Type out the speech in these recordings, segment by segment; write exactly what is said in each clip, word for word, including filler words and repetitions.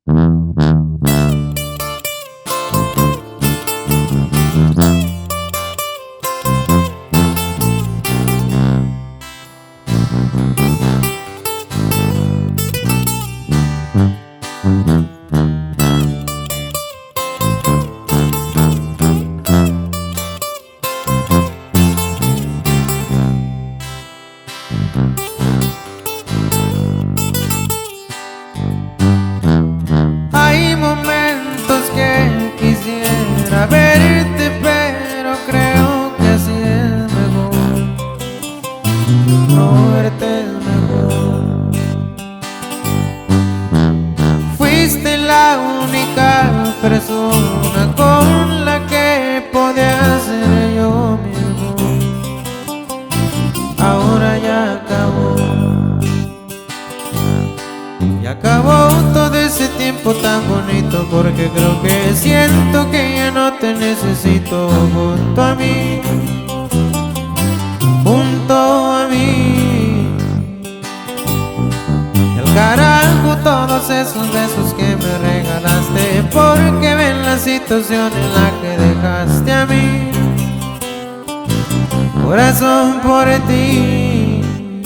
Hay momentos que quisiera verte, pero creo que así es mejor. No verte es mejor. Fuiste la única persona con la que podía ser yo mismo. Ahora ya acabó. Y acabó todo ese tiempo tan bonito, porque creo que siento que ya no te necesito junto a mí, junto a mí. El carajo todos esos besos que me regalaste, porque ven la situación en la que dejaste a mí. Corazón, por ti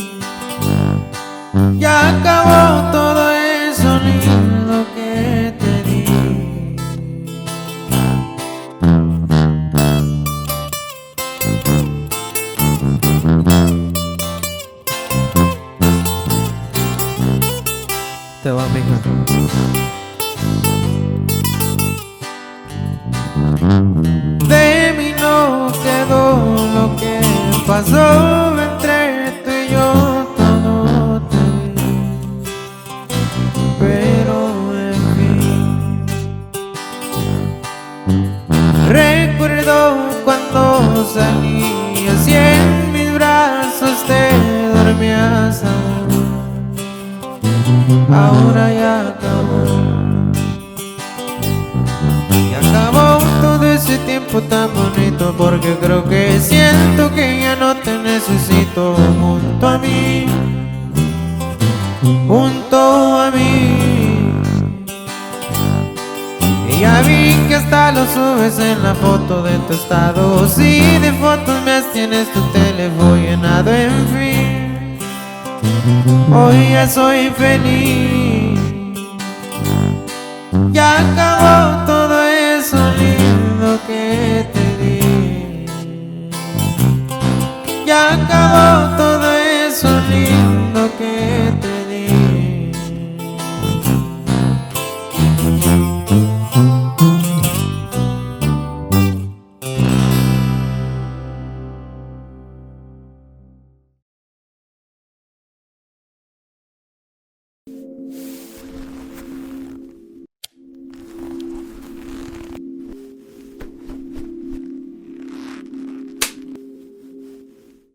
ya acabó todo eso lindo que te di. Te va, mija. De mí no quedó lo que pasó entre tú y yo. Recuerdo cuando salías y en mis brazos te dormías aún. Ahora ya acabó. Y acabó todo ese tiempo tan bonito, porque creo que siento que ya no te necesito junto a mí, junto a mí. Ya vi que hasta lo subes en la foto de tu estado. Si de fotos me tienes tu teléfono llenado, en fin. Hoy ya soy feliz.